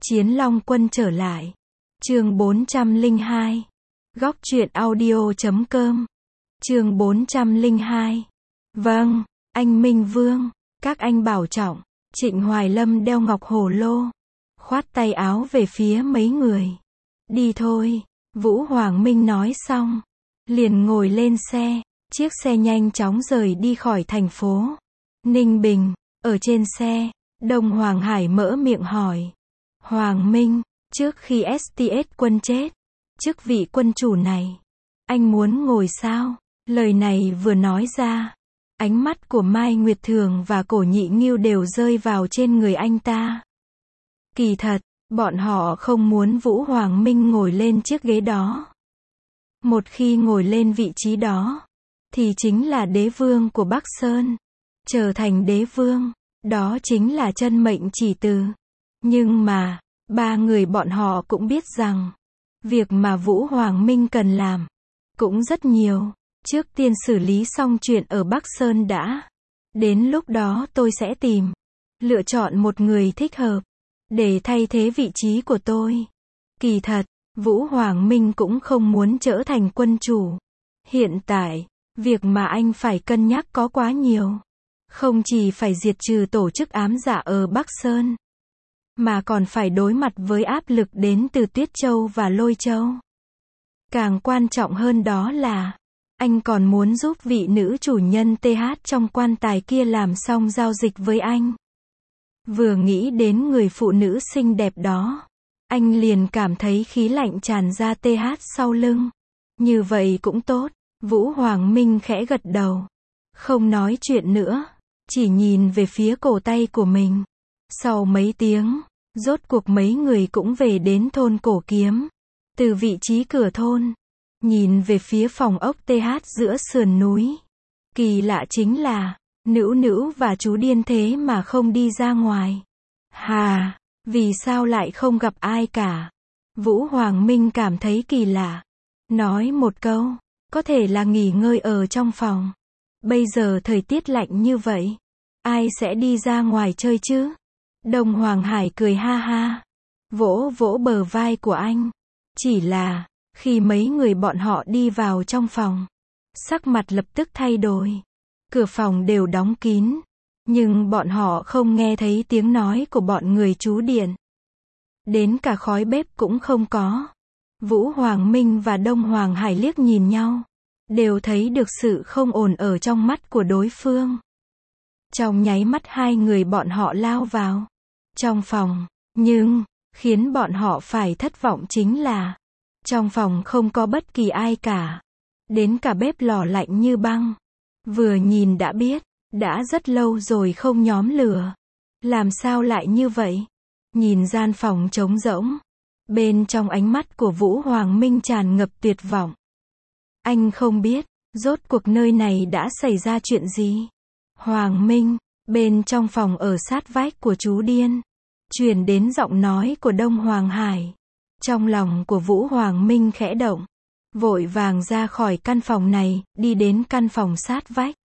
Chiến Long Quân trở lại. Chương 402. Góc truyện audio.com. Chương 402. Vâng, anh Minh Vương, các anh bảo trọng. Trịnh Hoài Lâm đeo ngọc hổ lô, khoát tay áo về phía mấy người. Đi thôi, Vũ Hoàng Minh nói xong, liền ngồi lên xe. Chiếc xe nhanh chóng rời đi khỏi thành phố Ninh Bình. Ở trên xe, Đông Hoàng Hải mở miệng hỏi. Hoàng Minh, trước khi STS quân chết, chức vị quân chủ này, anh muốn ngồi sao? Lời này vừa nói ra, ánh mắt của Mai Nguyệt Thường và Cổ Nhị Ngưu đều rơi vào trên người anh ta. Kỳ thật, bọn họ không muốn Vũ Hoàng Minh ngồi lên chiếc ghế đó. Một khi ngồi lên vị trí đó, thì chính là đế vương của Bắc Sơn. Trở thành đế vương, đó chính là chân mệnh chỉ từ. Nhưng mà, ba người bọn họ cũng biết rằng, việc mà Vũ Hoàng Minh cần làm, cũng rất nhiều. Trước tiên xử lý xong chuyện ở Bắc Sơn đã. Đến lúc đó tôi sẽ tìm, lựa chọn một người thích hợp, để thay thế vị trí của tôi. Kỳ thật, Vũ Hoàng Minh cũng không muốn trở thành quân chủ. Hiện tại, việc mà anh phải cân nhắc có quá nhiều. Không chỉ phải diệt trừ tổ chức ám dạ ở Bắc Sơn, mà còn phải đối mặt với áp lực đến từ Tuyết Châu và Lôi Châu. Càng quan trọng hơn đó là, anh còn muốn giúp vị nữ chủ nhân TH trong quan tài kia làm xong giao dịch với anh. Vừa nghĩ đến người phụ nữ xinh đẹp đó, anh liền cảm thấy khí lạnh tràn ra TH sau lưng. Như vậy cũng tốt. Vũ Hoàng Minh khẽ gật đầu, không nói chuyện nữa, chỉ nhìn về phía cổ tay của mình. Sau mấy tiếng, rốt cuộc mấy người cũng về đến thôn Cổ Kiếm. Từ vị trí cửa thôn, nhìn về phía phòng ốc TH giữa sườn núi. Kỳ lạ chính là, Nữu Nữu và chú Điên thế mà không đi ra ngoài. Hà, vì sao lại không gặp ai cả? Vũ Hoàng Minh cảm thấy kỳ lạ. Nói một câu, có thể là nghỉ ngơi ở trong phòng. Bây giờ thời tiết lạnh như vậy, ai sẽ đi ra ngoài chơi chứ? Đông Hoàng Hải cười ha ha, vỗ vỗ bờ vai của anh. Chỉ là, khi mấy người bọn họ đi vào trong phòng, sắc mặt lập tức thay đổi. Cửa phòng đều đóng kín, nhưng bọn họ không nghe thấy tiếng nói của bọn người chú điện. Đến cả khói bếp cũng không có. Vũ Hoàng Minh và Đông Hoàng Hải liếc nhìn nhau, đều thấy được sự không ổn ở trong mắt của đối phương. Trong nháy mắt hai người bọn họ lao vào trong phòng, nhưng khiến bọn họ phải thất vọng chính là, trong phòng không có bất kỳ ai cả. Đến cả bếp lò lạnh như băng. Vừa nhìn đã biết, đã rất lâu rồi không nhóm lửa. Làm sao lại như vậy? Nhìn gian phòng trống rỗng, bên trong ánh mắt của Vũ Hoàng Minh tràn ngập tuyệt vọng. Anh không biết, rốt cuộc nơi này đã xảy ra chuyện gì. Hoàng Minh, bên trong phòng ở sát vách của chú Điên, truyền đến giọng nói của Đông Hoàng Hải. Trong lòng của Vũ Hoàng Minh khẽ động, vội vàng ra khỏi căn phòng này, đi đến căn phòng sát vách.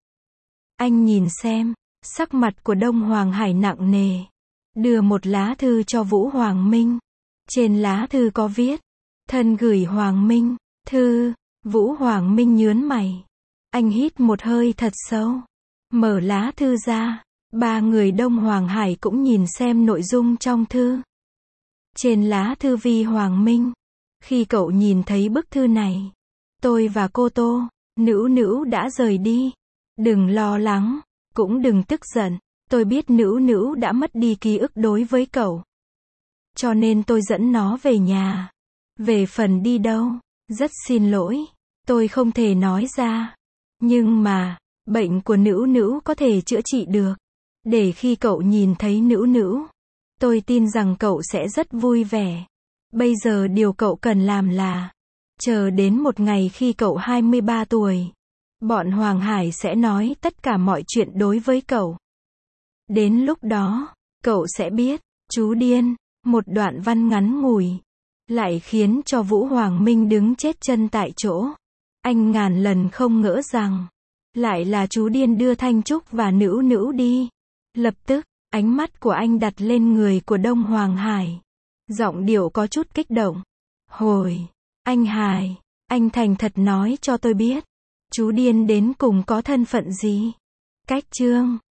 Anh nhìn xem, sắc mặt của Đông Hoàng Hải nặng nề, đưa một lá thư cho Vũ Hoàng Minh. Trên lá thư có viết, thân gửi Hoàng Minh, thư. Vũ Hoàng Minh nhướng mày. Anh hít một hơi thật sâu, mở lá thư ra. Ba người Đông Hoàng Hải cũng nhìn xem nội dung trong thư. Trên lá thư Vi Hoàng Minh, khi cậu nhìn thấy bức thư này, tôi và cô Tô, Nữu Nữu đã rời đi. Đừng lo lắng, cũng đừng tức giận. Tôi biết Nữu Nữu đã mất đi ký ức đối với cậu, cho nên tôi dẫn nó về nhà. Về phần đi đâu, rất xin lỗi, tôi không thể nói ra. Nhưng mà, bệnh của Nữu Nữu có thể chữa trị được. Để khi cậu nhìn thấy Nữu Nữu, tôi tin rằng cậu sẽ rất vui vẻ. Bây giờ điều cậu cần làm là, chờ đến một ngày khi cậu 23 tuổi. Bọn Hoàng Hải sẽ nói tất cả mọi chuyện đối với cậu. Đến lúc đó, cậu sẽ biết, chú Điên. Một đoạn văn ngắn ngủi, lại khiến cho Vũ Hoàng Minh đứng chết chân tại chỗ. Anh ngàn lần không ngỡ rằng, lại là chú Điên đưa Thanh Trúc và Nữu Nữu đi. Lập tức, ánh mắt của anh đặt lên người của Đông Hoàng Hải. Giọng điệu có chút kích động. Hồi, anh Hải, anh thành thật nói cho tôi biết, chú điên đến cùng có thân phận gì? Cách Trương,